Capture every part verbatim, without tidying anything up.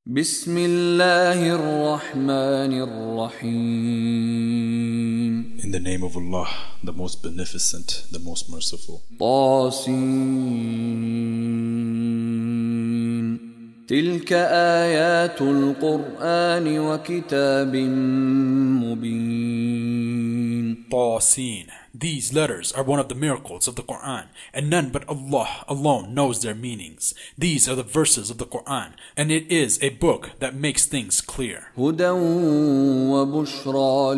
بسم الله الرحمن الرحيم. In the name of Allah, the most beneficent, the most merciful. طاسين تلك آيات القرآن وكتاب مبين. طاسين. These letters are one of the miracles of the Quran, and none but Allah alone knows their meanings. These are the verses of the Quran, and it is a book that makes things clear. هدى وبشرى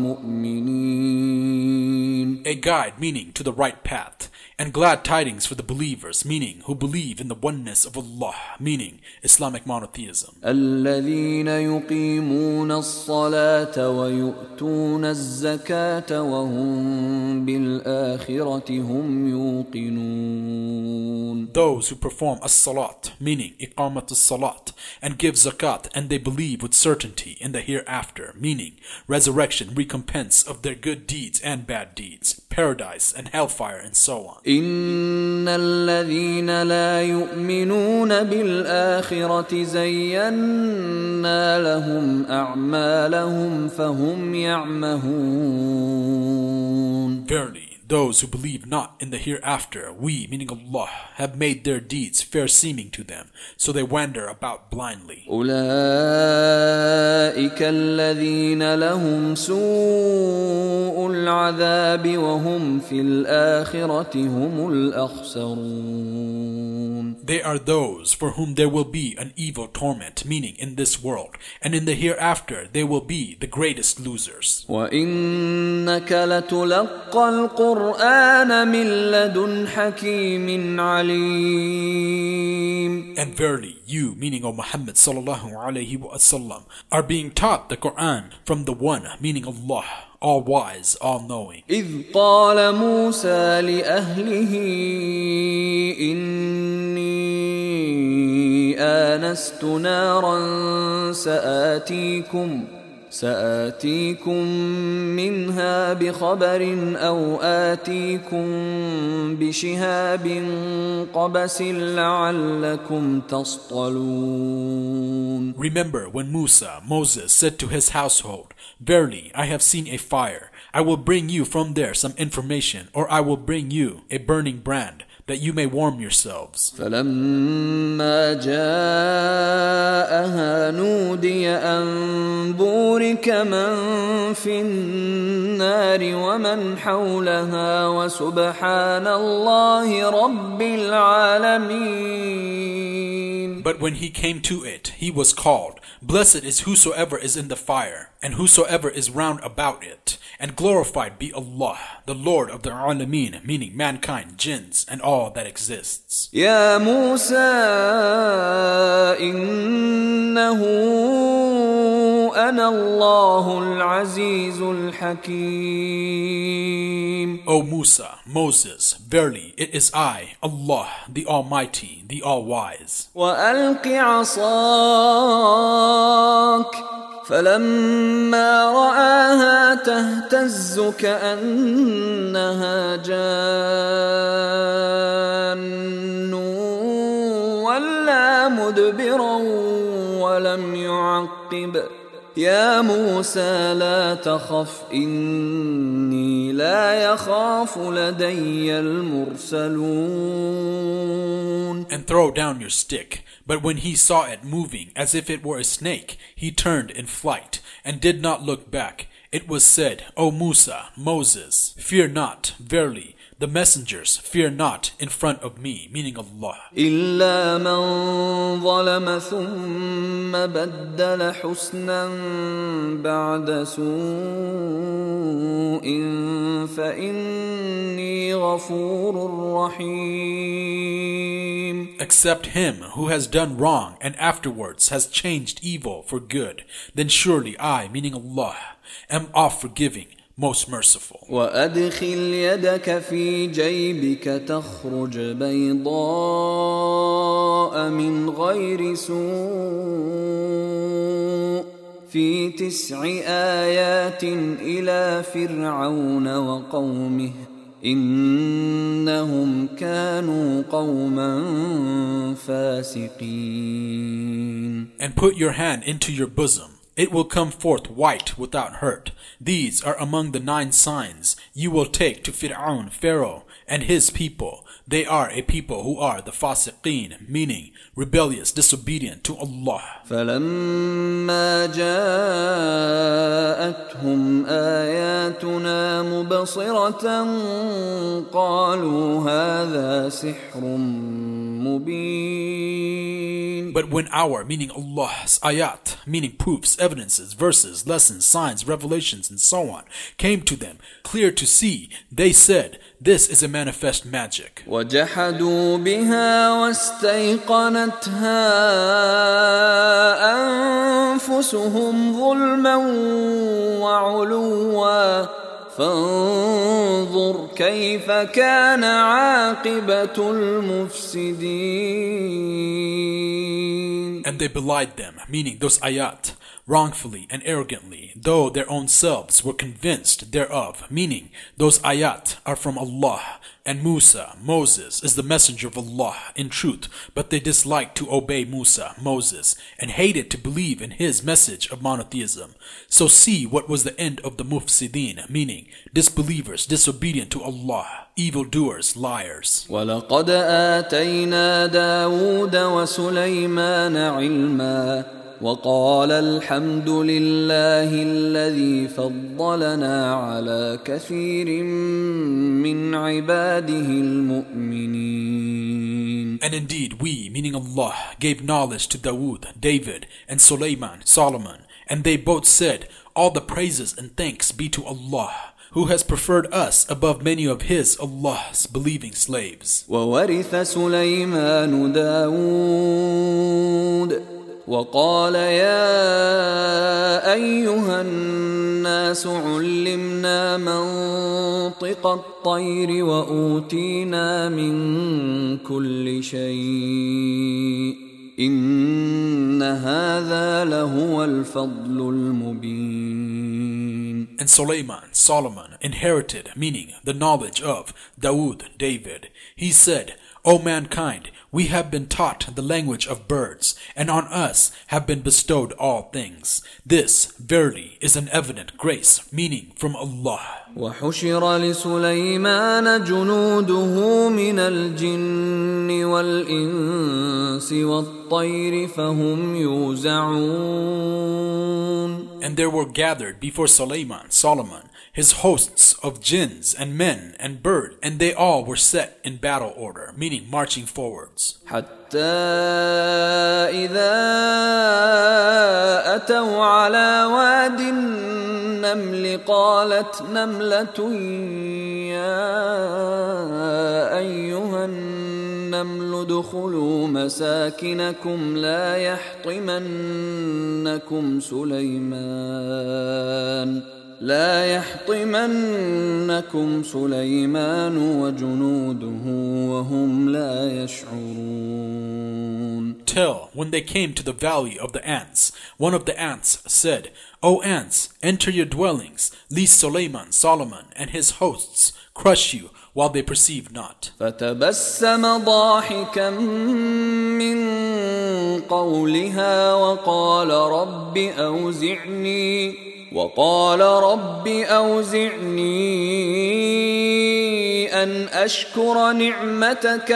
للمؤمنين. A guide, meaning to the right path, and glad tidings for the believers, meaning who believe in the oneness of Allah, meaning Islamic monotheism. الذين يقيمون الصلاة ويؤتون الزكاة وهم بالآخرة هم يوقنون. Those who perform as-salat, meaning iqamat as-salat, and give zakat, and they believe with certainty in the hereafter, meaning resurrection, recompense of their good deeds and bad deeds, paradise and hellfire, and so on. إن الذين لا يؤمنون بالآخرة زينا لهم أعمالهم فهم يعمهون. Verily, those who believe not in the hereafter, we, meaning Allah, have made their deeds fair seeming to them, so they wander about blindly. أولئك الذين لهم سوء العذاب وهم في الآخرة هم الأخسرون. They are those for whom there will be an evil torment, meaning in this world, and in the hereafter they will be the greatest losers. وإنك لتلقى القرآن من لدن حكيم عليم. And verily, you, meaning O Muhammad sallallahu alayhi wa sallam, are being taught the Quran from the one, meaning Allah, all wise, all knowing. إذ قال موسى لأهله إني آنست نارا سآتيكم سآتيكم منها بخبر أو آتيكم بشهاب قبس لعلكم تصطلون. Remember when Musa, Moses, said to his household, Verily, I have seen a fire. I will bring you from there some information, or I will bring you a burning brand, that you may warm yourselves. فلما جاءها نودي أن بورك من في النار ومن حولها وسبحان الله رب العالمين. But when he came to it, he was called, Blessed is whosoever is in the fire, and whosoever is round about it, and glorified be Allah, the Lord of the Alameen, meaning mankind, jinns, and all that exists. يا موسى إنه أنا الله العزيز الحكيم. O Musa, Moses, verily it is I, Allah, the Almighty, the All-Wise. وألق عصاك فلما رآها تهتز كأنها جان ولا مدبرا ولم يعقب. يا موسى لا تخف إني لا يخاف لدي المرسلون. And throw down your stick. But when he saw it moving as if it were a snake, he turned in flight and did not look back. It was said, O Musa, Moses, fear not, verily, the messengers fear not in front of me, meaning Allah. إلا من ظلم ثم بدل حسنا بعد سوء فإني غفور رحيم. Except him who has done wrong and afterwards has changed evil for good, then surely I, meaning Allah, am oft forgiving, most merciful. وأدخل يدك في جيبك تخرج بيضاء من غير سوء في تسع آيات إلى فرعون وقومه إنهم كانوا قوما فاسقين. And put your hand into your bosom. It will come forth white without hurt. These are among the nine signs you will take to Fir'aun, Pharaoh, and his people. They are a people who are the fasiqeen, meaning rebellious, disobedient to Allah. فَلَمَّا جَاءَتْهُمْ آيَاتُنَا مُبْصِرَةً قَالُوا هَذَا سِحْرٌ مُبِينٌ. But when our, meaning Allah's ayat, meaning proofs, evidences, verses, lessons, signs, revelations, and so on, came to them, clear to see, they said, this is a manifest magic. وَجَحَدُوا بِهَا وَاسْتَيْقَنَتْهَا أَنفُسُهُمْ ظُلْمًا وَعُلُوًّا فَانظُرْ كَيْفَ كَانَ عَاقِبَةُ الْمُفْسِدِينَ. And they belied them, meaning those ayat, wrongfully and arrogantly, though their own selves were convinced thereof, meaning those ayat are from Allah, and Musa, Moses, is the messenger of Allah in truth, but they disliked to obey Musa, Moses, and hated to believe in his message of monotheism. So see what was the end of the mufsideen, meaning disbelievers, disobedient to Allah, evildoers, liars. وَلَقَدْ آتَيْنَا دَاوُودَ وَسُلَيْمَانَ عِلْمًا وقال الحمد لله الذي فضلنا على كثير من عباده المؤمنين. And indeed we, meaning Allah, gave knowledge to Dawood, David, and Sulaiman, Solomon, and they both said, all the praises and thanks be to Allah, who has preferred us above many of his, Allah's, believing slaves. وورث سليمان داود وقال يا أيها الناس علمنا منطق الطير وأوتينا من كل شيء إن هذا لهو الفضل المبين. And Sulaiman, Solomon, inherited, meaning the knowledge of Dawood, David. He said, O mankind, we have been taught the language of birds, and on us have been bestowed all things. This, verily, is an evident grace, meaning from Allah. وحشر لسليمان جنوده من الجن والإنس والطير فهم يوزعون. And there were gathered before Sulaiman, Solomon, his hosts of jinns and men and bird, and they all were set in battle order, meaning marching forwards. حتى إذا أتوا على واد النمل قالت نملة يا أيها النمل ادخلوا مساكنكم لا يحطمنكم سليمان لا يحطمنكم سليمان وجنوده وهم لا يشعرون. Till when they came to the valley of the ants, one of the ants said, O ants, enter your dwellings, lest Sulaiman, Solomon, and his hosts crush you while they perceive not. فتبسم ضاحكا من قولها وقال رب أوزعني وقال رب أوزعني أن أشكر نعمتك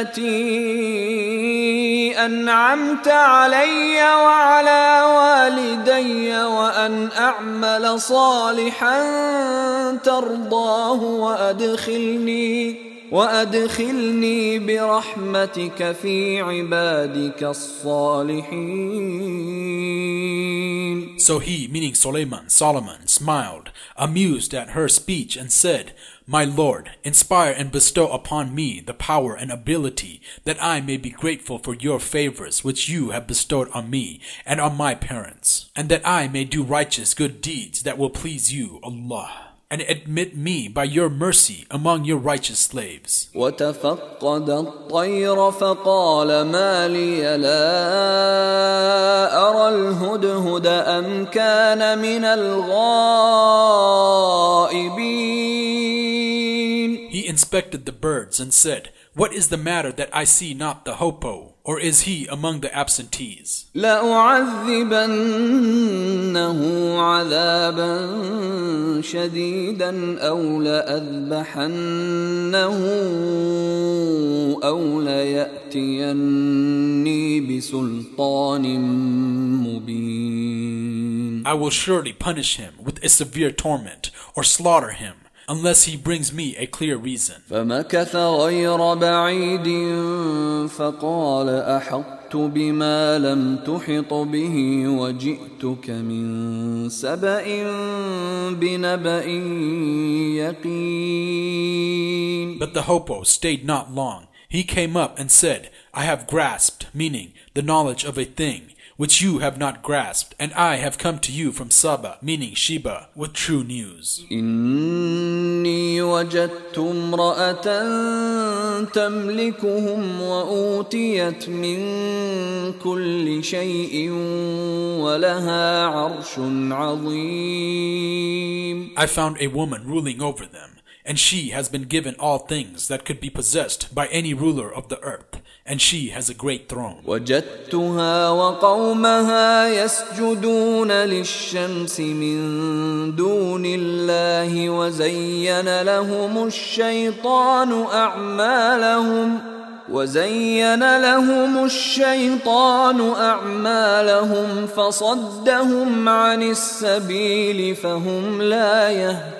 التي أنعمت علي وعلى والدي وأن أعمل صالحا ترضاه وأدخلني وأدخلني برحمتك في عبادك الصالحين. So he, meaning Sulaiman, Solomon, smiled, amused at her speech, and said, My Lord, inspire and bestow upon me the power and ability that I may be grateful for your favors which you have bestowed on me and on my parents, and that I may do righteous good deeds that will please you, Allah. And admit me by your mercy among your righteous slaves. وتفقد الطير فقال ما لي لا أرى الهدهد أم كان من الغائبين. He inspected the birds and said, What is the matter that I see not the hoopoe? or is he among the absentees? لأعذبنه عذابا شديدا أو لأذبحنه أو ليأتيني بسلطان مبين. I will surely punish him with a severe torment or slaughter him, unless he brings me a clear reason. فمكث غير بعيد فقال أحطت بما لم تحط به وجئتك من سبأ بنبأ يقين. But the hopo stayed not long. He came up and said, I have grasped, meaning the knowledge of a thing which you have not grasped, and I have come to you from Saba, meaning Sheba, with true news. إني وجدت امرأة تملكهم وأوتيت من كل شيء ولها عرش عظيم. I found a woman ruling over them, and she has been given all things that could be possessed by any ruler of the earth, and she has a great throne. وجدتها وقومها يسجدون للشمس من دون الله وزين لهم الشيطان أعمالهم وزين لهم الشيطان أعمالهم فصدهم عن السبيل فهم لا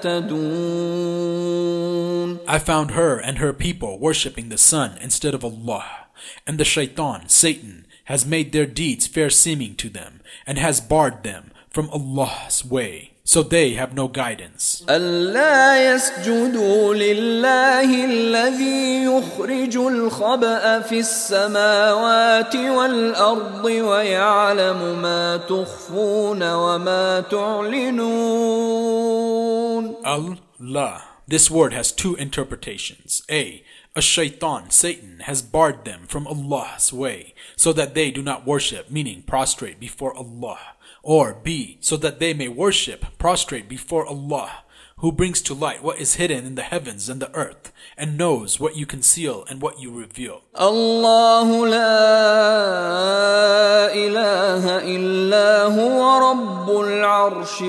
يهتدون. I found her and her people worshipping the sun instead of Allah, and the shaitan, Satan, has made their deeds fair seeming to them, and has barred them from Allah's way, so they have no guidance. ألا يسجدوا لله الذي يخرج الخبأ في السماوات والأرض ويعلم ما تخفون وما تعلنون. Allah. This word has two interpretations. A. A shaitan, Satan, has barred them from Allah's way, so that they do not worship, meaning prostrate before Allah. Or B. So that they may worship, prostrate before Allah, who brings to light what is hidden in the heavens and the earth, and knows what you conceal and what you reveal. الله لا إله إلا هو رب العرش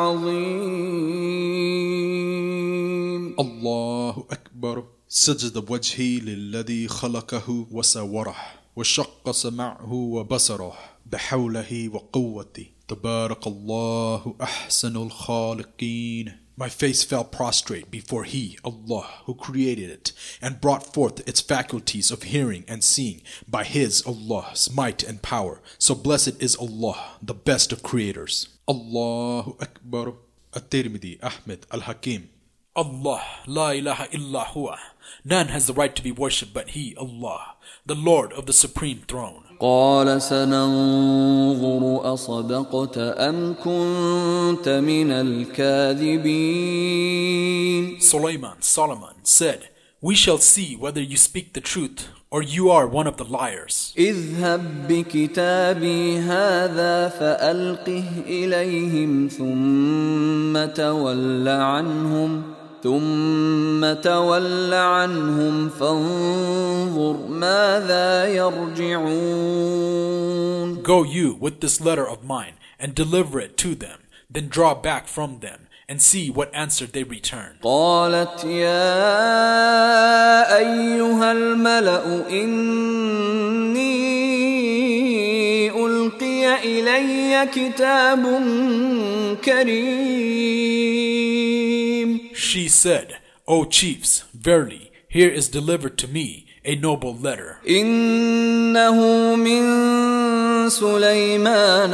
العظيم. الله أكبر. سجد وجهي للذي خلقه وسوره وشق سمعه وبصره بحوله وقوته تبارك الله أحسن الخالقين. My face fell prostrate before He, Allah, who created it, and brought forth its faculties of hearing and seeing by His, Allah's, might and power. So blessed is Allah, the best of creators. Allahu Akbar. At-Tirmidhi, Ahmed, Al-Hakim. Allah, la ilaha illa huwa. None has the right to be worshipped but He, Allah, the Lord of the Supreme Throne. قال سننظر أصدقت أم كنت من الكاذبين. Sulaiman, Solomon, said, We shall see whether you speak the truth or you are one of the liars. اذهب بكتابي هذا فألقه إليهم ثم تول عنهم ثم تول عنهم فانظر ماذا يرجعون. Go you with this letter of mine and deliver it to them, then draw back from them and see what answer they return. قالت يا أيها الملأ إني ألقي إلي كتاب كريم. She said, O chiefs, verily, here is delivered to me a noble letter. إنه من سليمان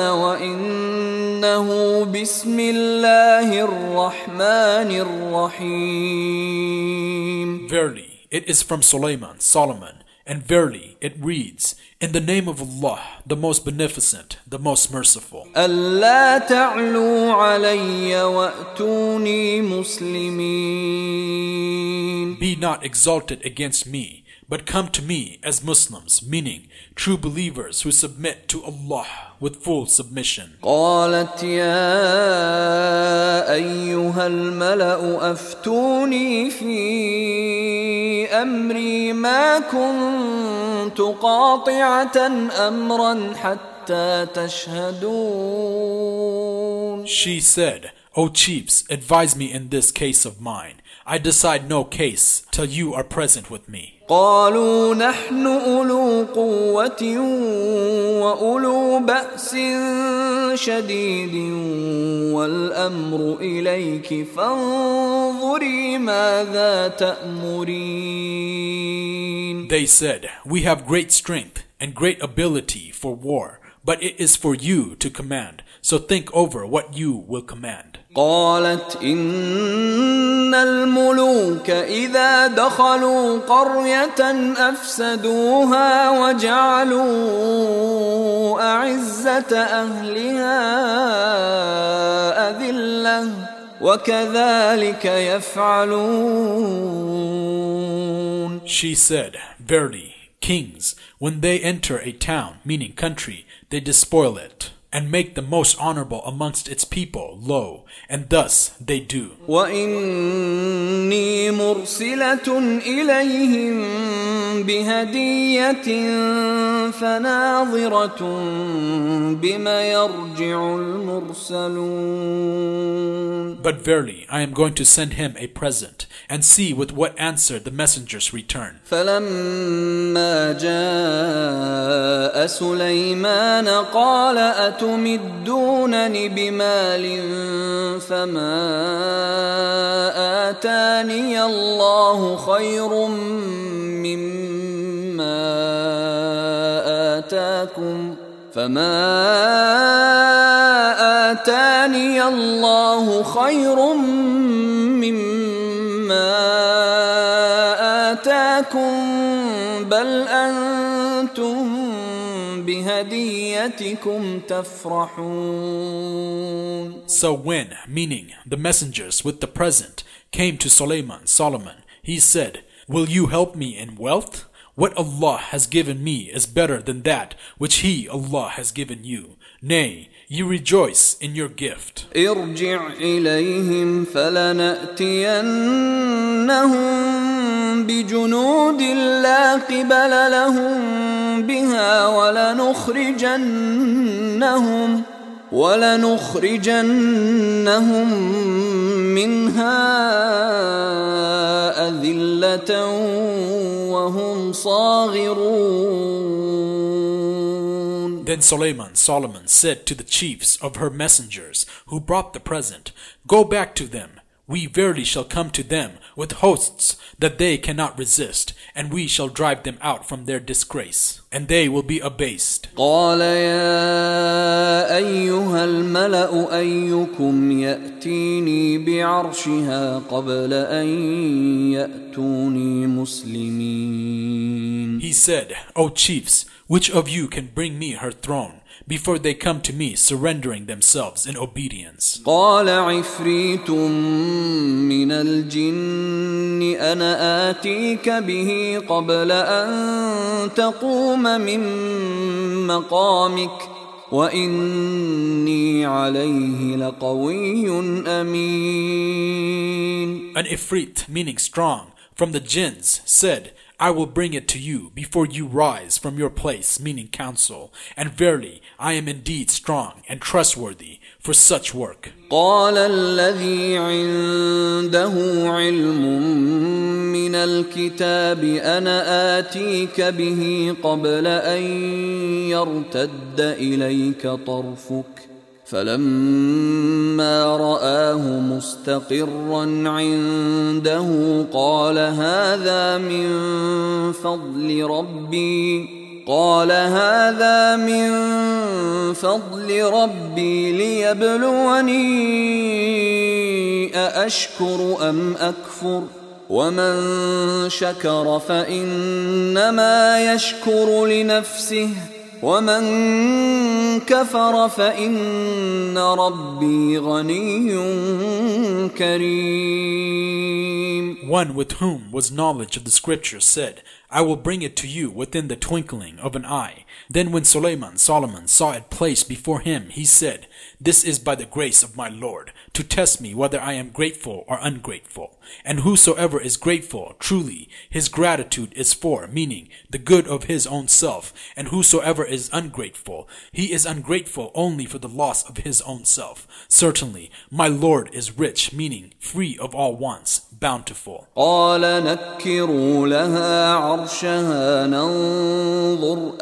وإنه بسم الله الرحمن الرحيم. Verily, it is from Sulaiman, Solomon, and verily it reads, In the name of Allah, the most beneficent, the most merciful. ألا تعلوا علي وأتوني مسلمين. Be not exalted against me, but come to me as Muslims, meaning true believers who submit to Allah with full submission. قالت يا أيها الملأ أفتوني في أمري ما كنت قاطعة أمرا حتى تشهدون. She said, O chiefs, advise me in this case of mine. I decide no case till you are present with me. قالوا نحن أولو قوة وأولو بأس شديد والأمر إليك فانظري ماذا تأمرين. They said, we have great strength and great ability for war, but it is for you to command, so think over what you will command. قالت إن الملوك إذا دخلوا قرية أفسدوها وجعلوا أعزة أهلها أذلة وكذلك يفعلون. She said, verily, kings, when they enter a town, meaning country, they despoil it and make the most honorable amongst its people low, and thus they do. وَإِنِّي مُرْسِلَةٌ إِلَيْهِمْ بِهَدِيَّةٍ فَنَاظِرَةٌ بِمَ يَرْجِعُ الْمُرْسَلُونَ. But verily, I am going to send him a present, and see with what answer the messengers return. فَلَمَّا جَاءَ سُلَيْمَانَ قَالَ أَتُمِدُّونَنِ بِمَالٍ فَمَا آتَانِيَ اللَّهُ خَيْرٌ مِّمَّا آتَاكُمْ فَمَا آتَانِيَ اللَّهُ خَيْرٌ مِّمَّا آتَاكُمْ بَلْ أَنْتُمْ بِهَدِيَّتِكُمْ تَفْرَحُونَ. So when, meaning the messengers with the present, came to Suleiman, Solomon, he said, will you help me in wealth? What Allah has given me is better than that which He, Allah, has given you. Nay, you rejoice in your gift. ارجع إليهم فلنأتينهم بجنود لا قبل لهم بها ولنخرجنهم ولنخرجنهم منها أذلة وهم صاغرون. Then Suleiman, Solomon, said to the chiefs of her messengers who brought the present, go back to them. We verily shall come to them with hosts that they cannot resist, and we shall drive them out from their disgrace, and they will be abased. قال يا أيها الملأ أيكم يأتيني بعرشها قبل أن يأتوني مسلمين. He said, O chiefs, which of you can bring me her throne before they come to me surrendering themselves in obedience? قال عفريت من الجن أنا آتيك به قبل أن تقوم من مقامك وإني عليه لقوي أمين. An Ifrit, meaning strong, from the jinns, said, I will bring it to you before you rise from your place, meaning counsel, and verily I am indeed strong and trustworthy for such work. قال الذي عنده علم من الكتاب أنا آتيك به قبل أن يرتد إليك طرفك فلما رآه مستقرا عنده قال هذا من فضل ربي قال هذا من فضل ربي ليبلوني أأشكر أم أكفر ومن شكر فإنما يشكر لنفسه ومن كفر فإن ربي غني كريم. One with whom was knowledge of the scripture said, I will bring it to you within the twinkling of an eye. Then when Sulayman, Solomon, saw it placed before him, he said, This is by the grace of my Lord, to test me whether I am grateful or ungrateful. And whosoever is grateful, truly, his gratitude is for, meaning, the good of his own self. And whosoever is ungrateful, he is ungrateful only for the loss of his own self. Certainly, my Lord is rich, meaning, free of all wants, bountiful. قال نكروا لها عرشها ننظر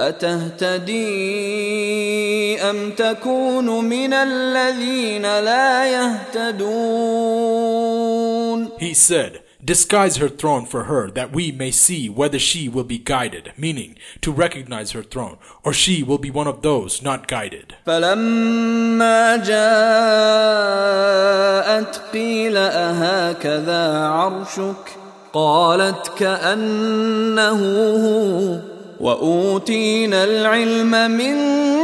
أتهتدي أم تكون من الذين لا يهتدون. He said, Disguise her throne for her, that we may see whether she will be guided, meaning, to recognize her throne, or she will be one of those not guided. فلما جاءت قيل أهكذا عرشك قالت كأنه هو وأوتينا العلم من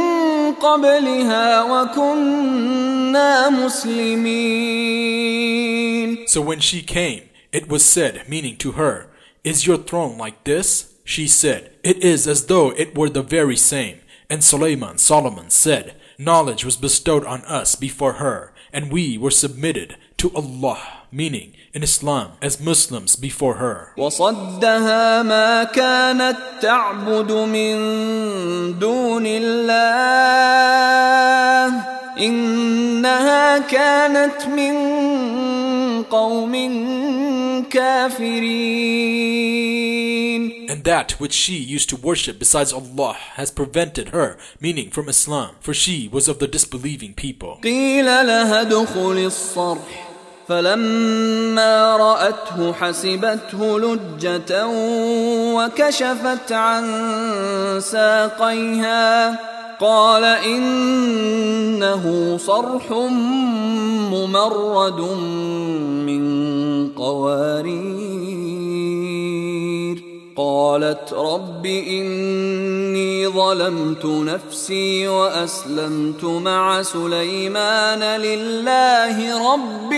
قبلها وكنا مسلمين. So when she came, it was said, meaning to her, Is your throne like this? She said, It is as though it were the very same. And Sulayman, Solomon, said, Knowledge was bestowed on us before her, and we were submitted to Allah, meaning in Islam as Muslims before her. وصدها ما كانت تعبد من دون الله إنها كانت من قوم كافرين. And that which she used to worship besides Allah has prevented her, meaning from Islam, for she was of the disbelieving people. قيل لها ادخل الصرح فلما رأته حسبته لجة وكشفت عن ساقيها قال إنه صرح ممرد من قوارير قالت رب إني ظلمت نفسي وأسلمت مع سليمان لله رب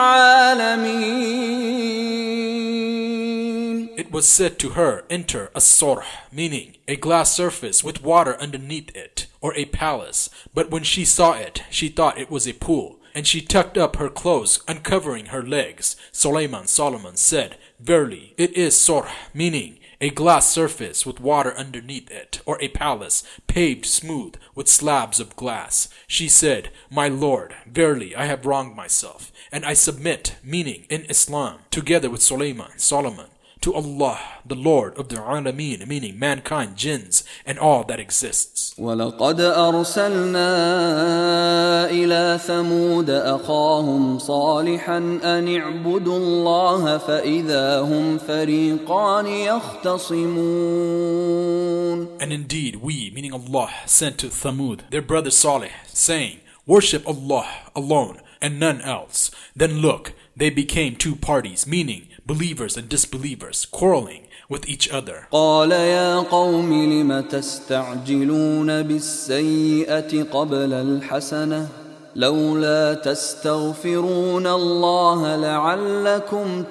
العالمين. It was said to her, Enter a sorh, meaning a glass surface with water underneath it, or a palace. But when she saw it, she thought it was a pool, and she tucked up her clothes, uncovering her legs. Sulayman, Solomon, said, Verily, it is sorh, meaning a glass surface with water underneath it, or a palace, paved smooth with slabs of glass. She said, My Lord, verily I have wronged myself, and I submit, meaning in Islam, together with Sulayman, Solomon, to Allah, the Lord of the Alameen, meaning mankind, jinns, and all that exists. وَلَقَدْ أَرْسَلْنَا إِلَى ثَمُودَ أَخَاهُمْ صَالِحًا أَنِ اعْبُدُوا اللَّهَ فَإِذَا هُمْ فَرِيقَانِ يَخْتَصِمُونَ. And indeed we, meaning Allah, sent to Thamud their brother Salih, saying, Worship Allah alone and none else. Then look, they became two parties, meaning believers and disbelievers, quarreling with each other. قال يا قوم لم تستعجلون بالسيئة قبل الحسنة لولا تستغفرون الله لعلكم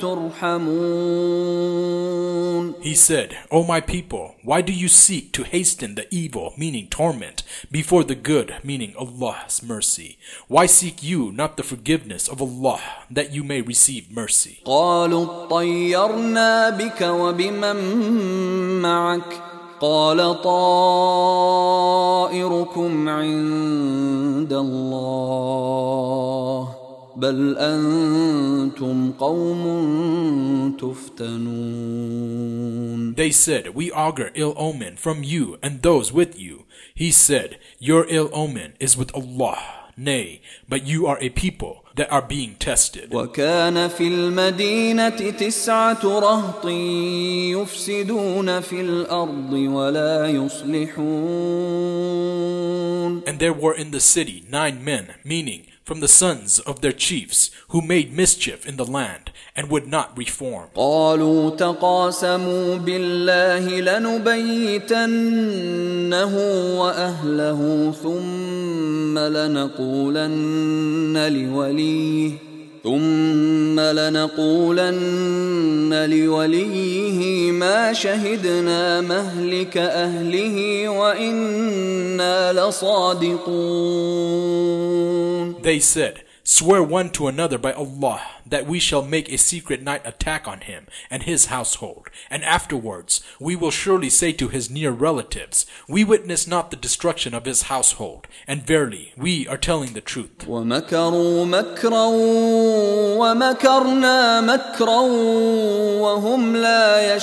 ترحمون. He said, O my people, why do you seek to hasten the evil, meaning torment, before the good, meaning Allah's mercy? Why seek you not the forgiveness of Allah, that you may receive mercy? قالوا طيرنا بك وبمن معك قال طائركم عند الله بل أنتم قوم تفتنون. They said, We augur ill omen from you and those with you. He said, Your ill omen is with Allah. Nay, but you are a people that are being tested. وكان في المدينة تسعة رهط يفسدون في الأرض ولا يصلحون. And there were in the city nine men, meaning from the sons of their chiefs, who made mischief in the land and would not reform. قالوا تقاسموا بالله لنبيتنه وأهله ثم لنقولن لوليه ثم لنقولن لوليه ما شهدنا مهلك أهله وإنا لصادقون. They said, swear one to another by Allah that we shall make a secret night attack on him and his household, and afterwards we will surely say to his near relatives, we witness not the destruction of his household, and verily we are telling the truth. وَمَكَرُوا مَكْرًا وَمَكَرْنَا مَكْرًا وَهُمْ لَا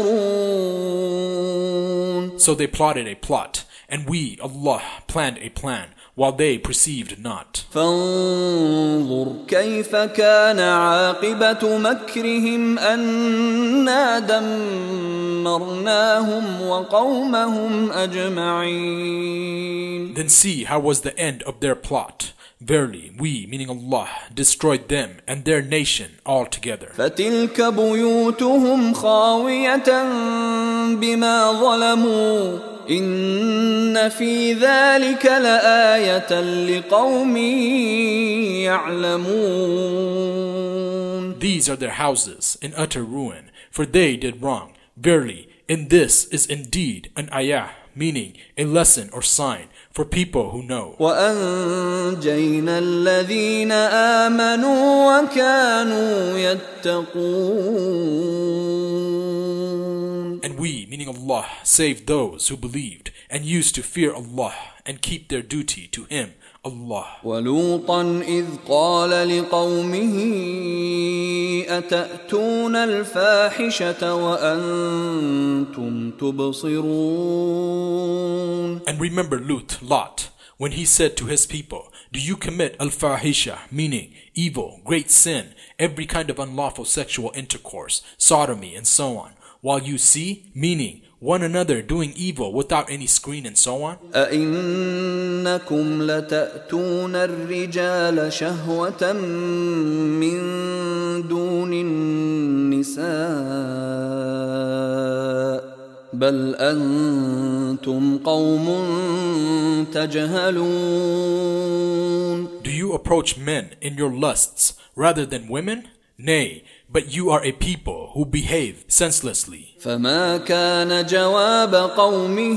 يَشْعُرُونَ. So they plotted a plot, and we, Allah, planned a plan, while they perceived not. فانظر كيف كان عاقبة مكرهم أنا دمرناهم وقومهم أجمعين. Then see how was the end of their plot. Verily, we, meaning Allah, destroyed them and their nation altogether. فتلك بيوتهم خاوية بما ظلموا إن في ذلك لآية لقوم يعلمون. These are their houses in utter ruin, for they did wrong. Verily, in this is indeed an ayah, meaning a lesson or sign for people who know. وأنجينا الذين آمنوا وكانوا يتقون. And we, meaning Allah, saved those who believed and used to fear Allah and keep their duty to Him, Allah. ولوطا إذ قال لقومه أتأتون الفاحشة وأنتم تبصرون. And remember Lut, Lot, when he said to his people, do you commit al-fahisha, meaning evil, great sin, every kind of unlawful sexual intercourse, sodomy, and so on, while you see, meaning one another doing evil without any screen and so on? أئنكم لتأتون الرجال شهوة من دون النساء بل أنتم قوم تجهلون. Do you approach men in your lusts rather than women? Nay, but you are a people who behave senselessly. فما كان جواب قومه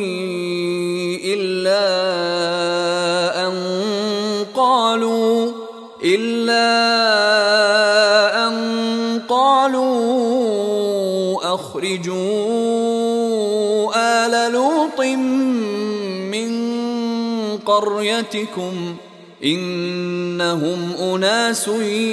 إلا أن قالوا إلا أن قالوا أخرجوا آل لوط من قريتكم إنهم أناس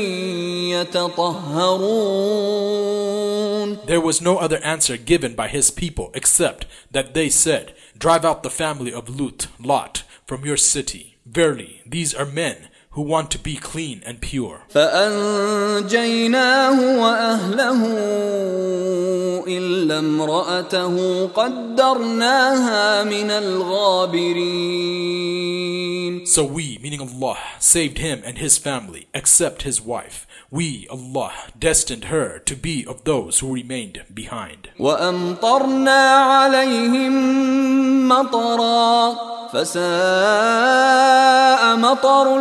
يتطهرون. There was no other answer given by his people except that they said, drive out the family of Lut, Lot, from your city. Verily, these are men who want to be clean and pure. فأنجيناه وأهله إلا امرأته قدرناها من الغابرين. So we, meaning Allah, saved him and his family, except his wife. We, Allah, destined her to be of those who remained behind. وأمطرنا عليهم مطرا فساء مطر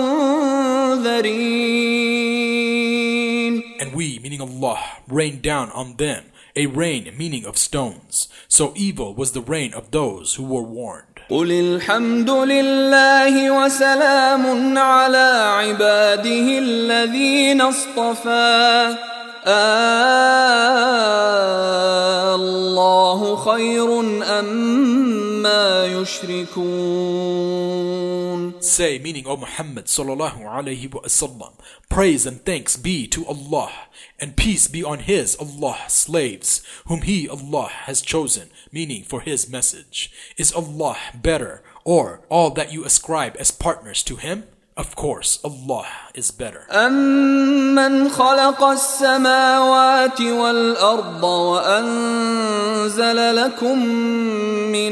المنذرين. And we, meaning Allah, rained down on them a rain meaning of stones. So evil was the rain of those who were warned. قل الحمد لله وسلام على عباده الذين اصطفى الله خير أما يشركون. Say, meaning, O Muhammad sallallahu alayhi wa sallam, praise and thanks be to Allah, and peace be on His, Allah, slaves, whom He, Allah, has chosen, meaning for His message. Is Allah better, or all that you ascribe as partners to Him? Of course, Allah is better. أَمَّنْ خَلَقَ السَّمَاوَاتِ وَالْأَرْضَ وَأَنزَلَ لَكُم مِّنَ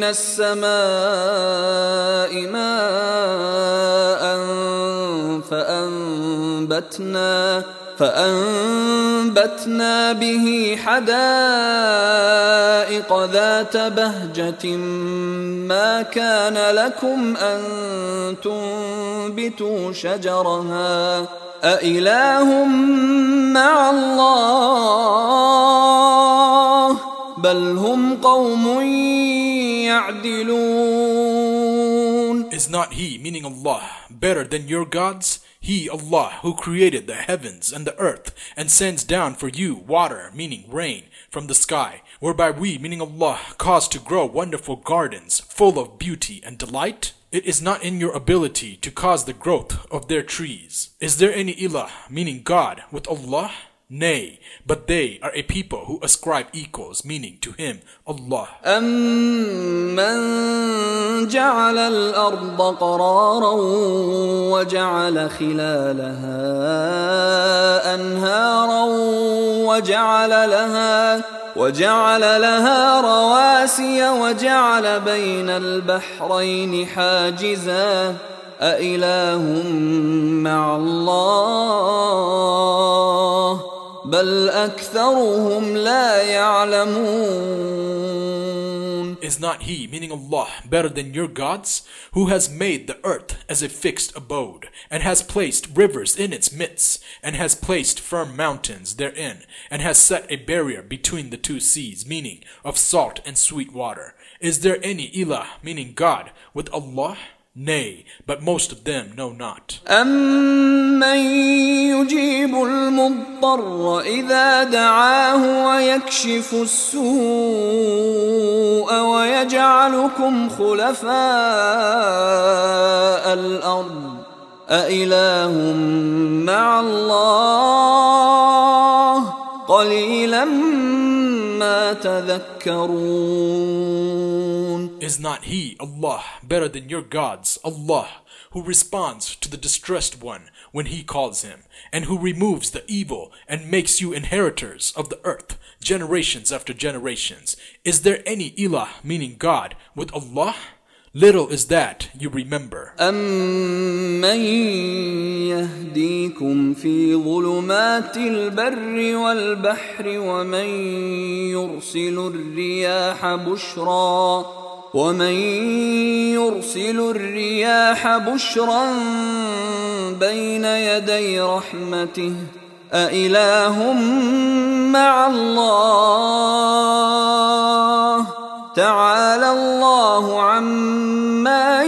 السَّمَاءِ مَاءً فَأَنبَتْنَا فأنبتنا فأنبتنا به حدائق ذات بهجة ما كان لكم أن تنبتوا شجرها أإله مع الله بل هم قوم يعدلون. Is not he, meaning Allah, better than your gods? He, Allah, who created the heavens and the earth, and sends down for you water, meaning rain, from the sky, whereby we, meaning Allah, cause to grow wonderful gardens, full of beauty and delight? It is not in your ability to cause the growth of their trees. Is there any ilah, meaning God, with Allah? Nay, but they are a people who ascribe equals, meaning to him, Allah. أَمَّنْ جَعَلَ الْأَرْضَ قَرَارًا وَجَعَلَ خِلَالَهَا أَنْهَارًا وَجَعَلَ لَهَا وَجَعَلَ لَهَا رَوَاسِيَ وَجَعَلَ بَيْنَ الْبَحْرَيْنِ حَاجِزًا أَإِلَٰهٌ مَّعَ اللَّهِ بل أكثرهم لا يعلمون. Is not he, meaning Allah, better than your gods, who has made the earth as a fixed abode, and has placed rivers in its midst, and has placed firm mountains therein, and has set a barrier between the two seas, meaning of salt and sweet water? Is there any ilah, meaning God, with Allah? Nay, but most of them know not. أَمَّن يُجِيبُ الْمُضْطَرَّ إِذَا دَعَاهُ وَيَكْشِفُ السُّوءَ وَيَجْعَلُكُمْ خُلَفَاءَ الْأَرْضِ أَإِلَٰهٌ مَّعَ اللَّهِ قَلِيلًا مَّا تَذَكَّرُونَ. Is not he, Allah, better than your gods, Allah, who responds to the distressed one when he calls him, and who removes the evil and makes you inheritors of the earth, generations after generations? Is there any ilah, meaning God, with Allah? Little is that you remember. أَمَّن يَهْدِيكُمْ فِي ظُلُمَاتِ الْبَرِّ وَالْبَحْرِ وَمَن يُرْسِلُ الرِّيَاحَ بُشْرًا وَمَن يُرْسِلُ الرِّيَاحَ بُشْرًا بَيْنَ يَدَيْ رَحْمَتِهِ أَإِلَٰهٌ مَّعَ اللَّهِ تعالى الله عما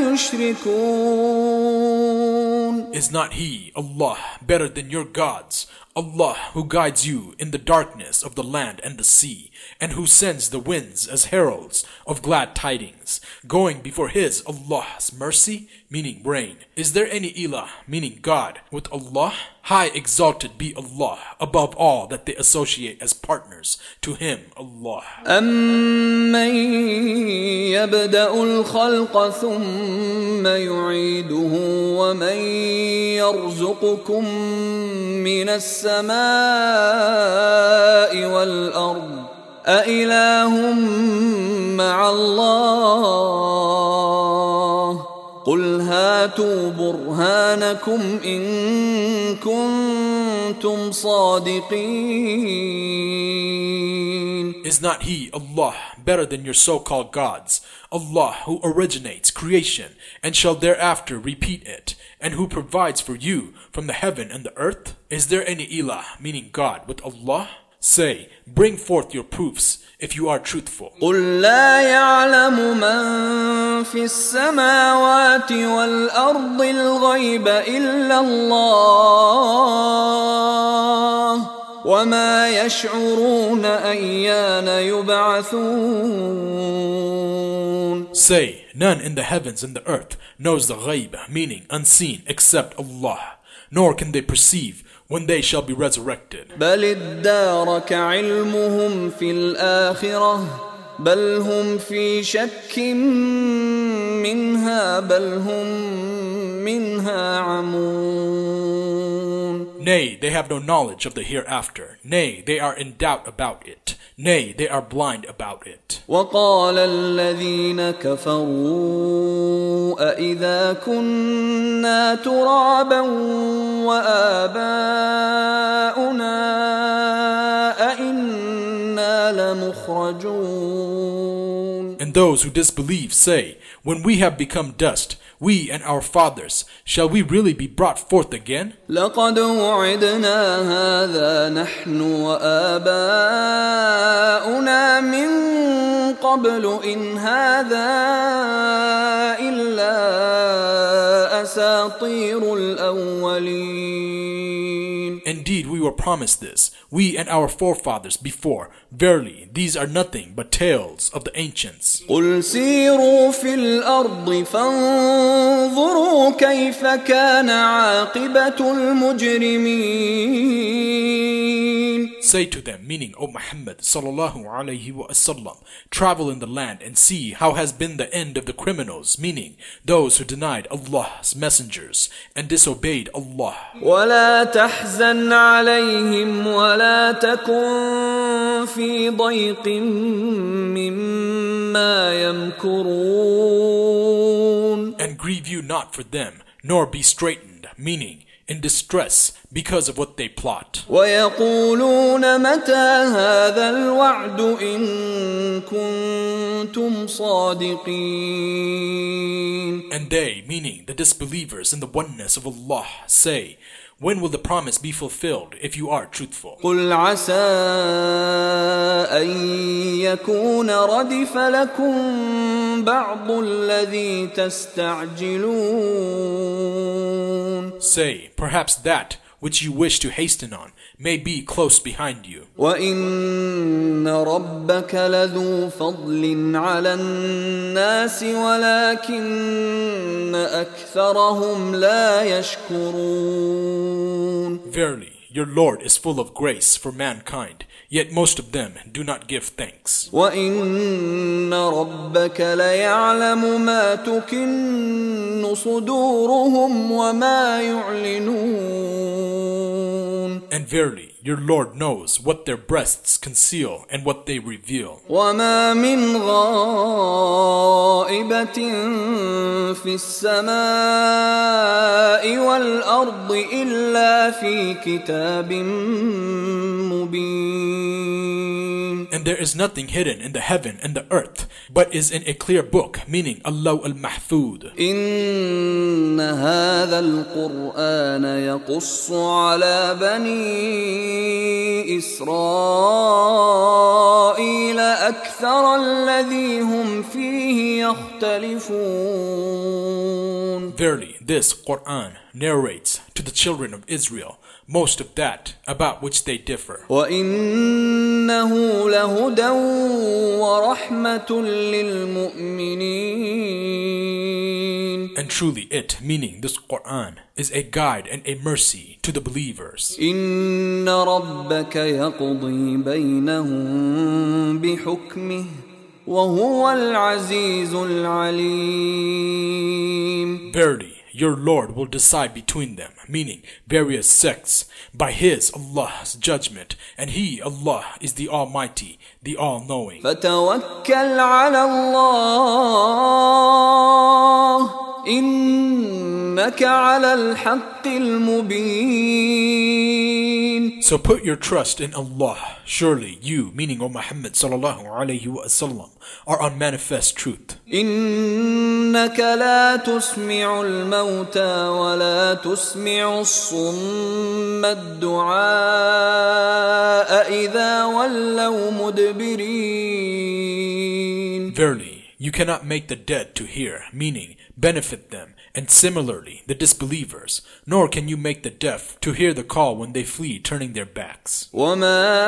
يشركون. Is not he, Allah, better than your gods, Allah who guides you in the darkness of the land and the sea, and who sends the winds as heralds of glad tidings, going before his, Allah's mercy, meaning rain? Is there any ilah, meaning God, with Allah? High exalted be Allah above all that they associate as partners to him, Allah. أَمَّن يَبْدَأُ الْخَلْقَ ثُمَّ يُعِيدُهُ وَمَن يَرْزُقُكُم مِّنَ السَّمَاءِ وَالْأَرْضِ أَإِلَٰهٌ مَّعَ اللَّهِ قُلْ هَاتُوا بُرْهَانَكُمْ إِن كُنتُمْ صَادِقِينَ. Is not he, Allah, better than your so-called gods, Allah who originates creation and shall thereafter repeat it, and who provides for you from the heaven and the earth? Is there any ilah, meaning God, with Allah? Say, bring forth your proofs if you are truthful. قُلْ لَا يَعْلَمُ مَنْ فِي السَّمَاوَاتِ وَالْأَرْضِ الْغَيْبَ إِلَّا اللَّهُ وَمَا يَشْعُرُونَ أَيَّانَ يُبْعَثُونَ. Say, none in the heavens and the earth knows the ghaib, meaning unseen, except Allah, nor can they perceive when they shall be resurrected. بل ادارك علمهم في الآخرة بل هم في شك منها بل هم منها عمون. Nay, they have no knowledge of the hereafter. Nay, they are in doubt about it. Nay, they are blind about it. وقال الذين كفروا أإذا كنا ترابا وآباؤنا أإنا لمخرجون. And those who disbelieve say, when we have become dust, we and our fathers, shall we really be brought forth again? لقد وعدنا هذا نحن وآباؤنا من قبل إن هذا إلا أساطير الأولين. Indeed, we were promised this, we and our forefathers before. Verily, these are nothing but tales of the ancients. قل سيروا في الأرض فانظروا كيف كان عاقبة المجرمين. Say to them, meaning, O Muhammad sallallahu alayhi wa sallam, travel in the land and see how has been the end of the criminals, meaning those who denied Allah's messengers and disobeyed Allah. ولا تحزن عليهم ولا تكن في ضيق مما يمكرون. And grieve you not for them, nor be straitened, meaning in distress because of what they plot. ويقولون متى هذا الوعد إن كنتم صادقين. And they, meaning the disbelievers in the oneness of Allah, say, when will the promise be fulfilled if you are truthful? قل عسى أن يكون ردف لكم بعض الذي تستعجلون. Say, perhaps that which you wish to hasten on may be close behind you. وَإِنَّ رَبَّكَ لَذُو فَضْلٍ عَلَى النَّاسِ وَلَكِنَّ أَكْثَرَهُمْ لَا يَشْكُرُونَ. Verily, your Lord is full of grace for mankind, yet most of them do not give thanks. وَإِنَّ رَبَّكَ لَيَعْلَمُ مَا تُكِنُّ صُدُورُهُمْ وَمَا يُعْلِنُونَ. And verily, your Lord knows what their breasts conceal and what they reveal. وَمَا مِنْ غَائِبَةٍ فِي السَّمَاءِ وَالْأَرْضِ إِلَّا فِي كِتَابٍ مُبِينٍ. And there is nothing hidden in the heaven and the earth, but is in a clear book, meaning Allah al-Mahfud. إِنَّ هَذَا الْقُرْآنَ يَقُصُّ عَلَى بَنِي إِسْرَائِيلَ أَكْثَرَ الَّذِي هُمْ فِيهِ يَخْتَلِفُونَ. Verily, this Quran narrates to the children of Israel most of that about which they differ. وَإِنَّهُ لَهُدًى وَرَحْمَةٌ لِلْمُؤْمِنِينَ. And truly it, meaning this Quran, is a guide and a mercy to the believers. إِنَّ رَبَّكَ يَقْضِي بَيْنَهُم بِحُكْمِهِ وَهُوَ الْعَزِيزُ الْعَلِيمُ. Verily, your Lord will decide between them, meaning various sects, by His, Allah's judgment, and He, Allah, is the Almighty, the All-Knowing. فَتَوَكَّلْ عَلَى اللَّهِ إِنَّكَ عَلَى الْحَقِّ الْمُبِينِ. So put your trust in Allah. Surely you, meaning O Muhammad sallallahu alayhi wa sallam, are on manifest truth. إِنَّكَ لَا تُسْمِعُ الْمَوْتَى وَلَا تُسْمِعُ الصُّمَّ الدُّعَاءَ إِذَا وَلَّوْا مُدْبِرِينَ. Verily, you cannot make the dead to hear, meaning benefit them, and similarly the disbelievers, nor can you make the deaf to hear the call when they flee, turning their backs. وَمَا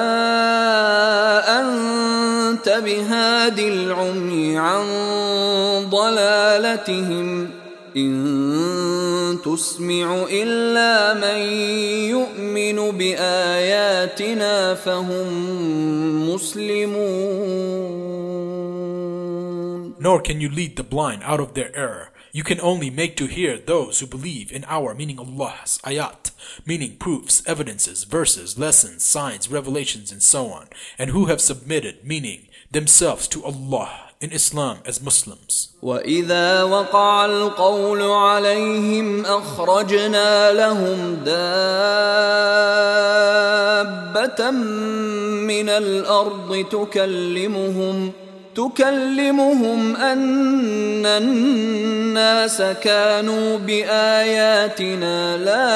أَنْتَ بِهَادِ الْعُمْيِ عَنْ ضَلَالَتِهِمْ إِن تُسْمِعُ إِلَّا مَنْ يُؤْمِنُ بِآيَاتِنَا فَهُمْ مُسْلِمُونَ. Nor can you lead the blind out of their error, You can only make to hear those who believe in our, meaning Allah's, ayat, meaning proofs, evidences, verses, lessons, signs, revelations, and so on, and who have submitted, meaning themselves to Allah in Islam as Muslims. وَإِذَا وَقَعَ الْقَوْلُ عَلَيْهِمْ أَخْرَجْنَا لَهُمْ دَابَّةً مِّنَ الْأَرْضِ تُكَلِّمُهُمْ تكلمهم أن الناس كانوا بآياتنا لا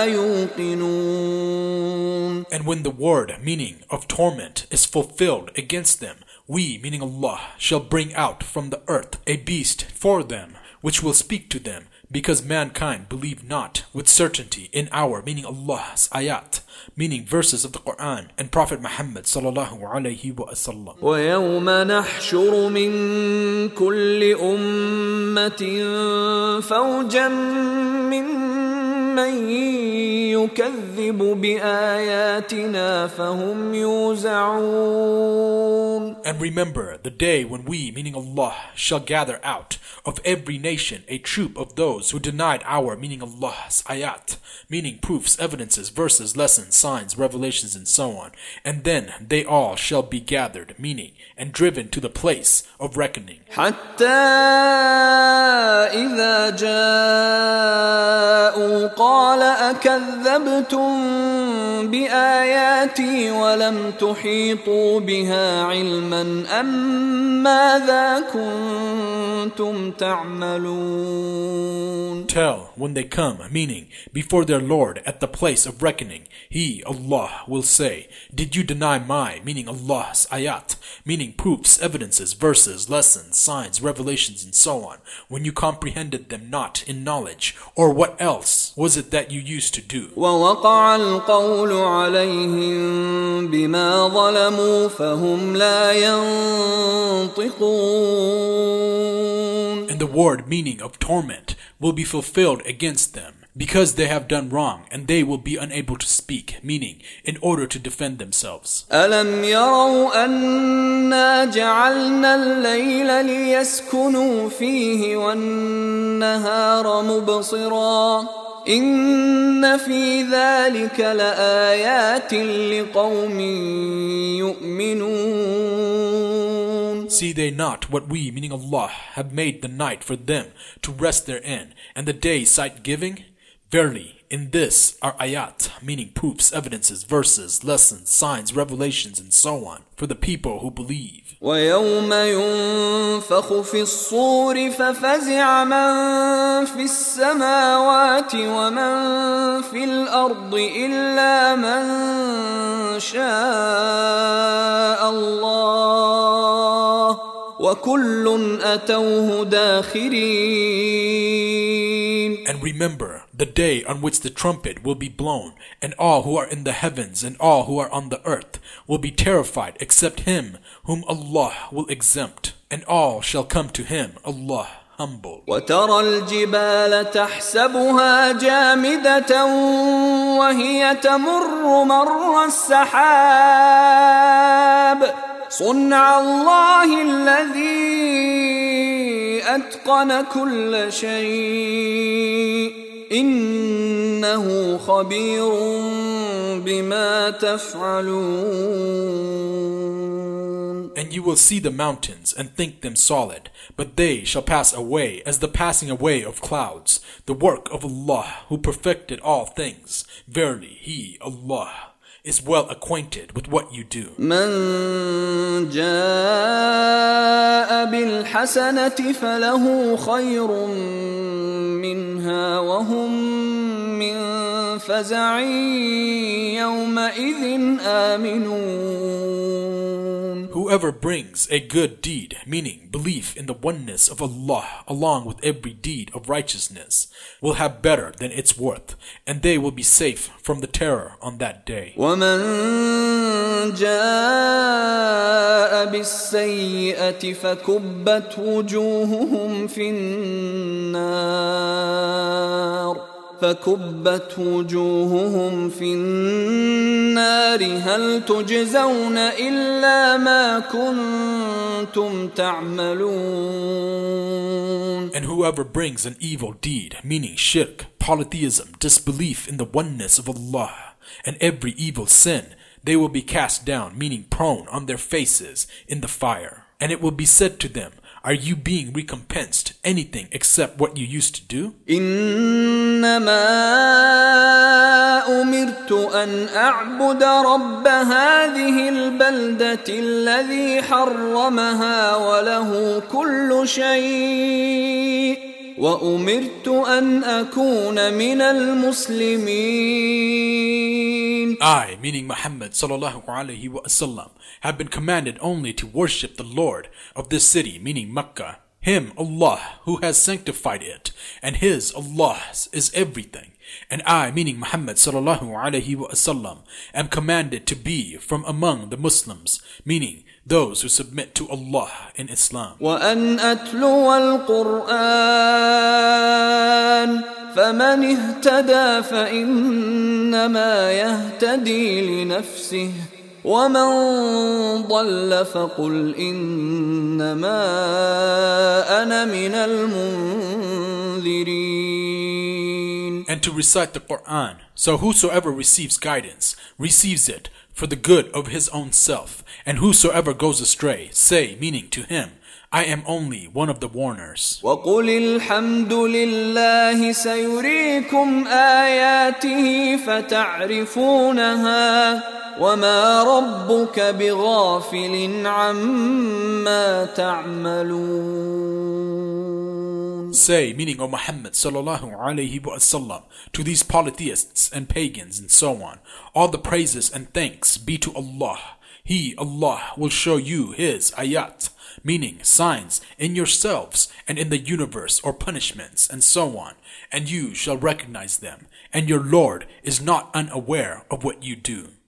يوقنون. And when the word, meaning of torment, is fulfilled against them, we, meaning Allah, shall bring out from the earth a beast for them, which will speak to them, because mankind believe not with certainty in our, meaning Allah's, ayat, meaning verses of the Quran and Prophet Muhammad sallallahu alayhi wa sallam. وَيَوْمَ نَحْشُرُ مِن كُلِّ أُمَّةٍ فَوْجًا مِّمَّن يُكَذِّبُ بِآيَاتِنَا فَهُمْ يُوزَعُونَ. And remember the day when we, meaning Allah, shall gather out of every nation a troop of those who denied our, meaning Allah's, ayat, meaning proofs, evidences, verses, lessons, signs, revelations, and so on. And then they all shall be gathered, meaning, and driven to the place of reckoning. حتى إذا جاءوا قال أكذبتم بآياتي ولم تحيطوا بها علما أم ماذا كنتم تعملون. Tell when they come, meaning before their Lord at the place of reckoning, He, Allah, will say, did you deny my, meaning Allah's, ayat, meaning proofs, evidences, verses, lessons, signs, revelations, and so on, when you comprehended them not in knowledge, or what else was it that you used to do? ووقع القول عليهم بما ظلموا فهم لا ينطقون. And the word, meaning of torment, will be fulfilled against them, because they have done wrong, and they will be unable to speak, meaning in order to defend themselves. ألم يروا أنا جعلنا الليل ليسكنوا فيه والنهار مبصرا إن في ذلك لآيات لقوم يؤمنون. See they not what we, meaning Allah, have made the night for them to rest therein, and the day sight-giving? Verily, in this are ayat, meaning proofs, evidences, verses, lessons, signs, revelations, and so on, for the people who believe. وَيَوْمَ يُنفَخُ فِي الصُّورِ فَفَزِعَ مَن فِي السَّمَاوَاتِ وَمَن فِي الْأَرْضِ إِلَّا مَن شَاءَ اللَّهُ وَكُلٌّ أَتَوْهُ دَاخِرِينَ. And remember the day on which the trumpet will be blown, and all who are in the heavens and all who are on the earth will be terrified except him whom Allah will exempt, and all shall come to him, Allah, humble. وَتَرَى الْجِبَالَ تَحْسَبُهَا جَامِدَةً وَهِيَ تَمُرُّ مَرَّ السَّحَابِ صُنْعَ اللَّهِ الَّذِي أَتْقَنَ كُلَّ شَيْءٍ إِنَّهُ خَبِيرٌ بِمَا تَفْعَلُونَ. And you will see the mountains and think them solid, but they shall pass away as the passing away of clouds, the work of Allah who perfected all things. Verily, He, Allah, is well acquainted with what you do. من جاء بالحسنة فله خير منها وهم من فزع يومئذ آمنون. Whoever brings a good deed, meaning belief in the oneness of Allah along with every deed of righteousness, will have better than its worth, and they will be safe from the terror on that day. ومن جاء بالسيئة فكبت وجوههم في النار فكبت وجوههم في النار هل تجزون إلا ما كنتم تعملون. And whoever brings an evil deed, meaning shirk, polytheism, disbelief in the oneness of Allah, and every evil sin, they will be cast down, meaning prone on their faces in the fire. And it will be said to them, are you being recompensed anything except what you used to do? إنما أمرت أن أعبد رب هذه البلدة الذي حرمها وله كل شيء وأمرت أن أكون من المسلمين. I, meaning Muhammad sallallahu alaihi wasallam, have been commanded only to worship the Lord of this city, meaning Mecca, Him, Allah, who has sanctified it, and His, Allah's, is everything. And I, meaning Muhammad sallallahu alaihi wasallam, am commanded to be from among the Muslims, meaning those who submit to Allah in Islam. وأن أتلو القرآن فمن اهتدى فإنما يهتدي لنفسه ومن ضل فقل إنما أنا من المنذرين. And to recite the Quran, so whosoever receives guidance, receives it for the good of his own self, and whosoever goes astray, say, meaning to him, I am only one of the warners. وَقُلِ الْحَمْدُ لِلَّهِ سَيُرِيكُمْ آيَاتِهِ فَتَعْرِفُونَهَا وَمَا رَبُّكَ بِغَافِلٍ عَمَّا تَعْمَلُونَ. Say, meaning O Muhammad sallallahu alaihi wasallam, to these polytheists and pagans and so on, all the praises and thanks be to Allah. He, Allah, will show you His ayat, meaning signs in yourselves and in the universe or punishments and so on, and you shall recognize them, and your Lord is not unaware of what you do.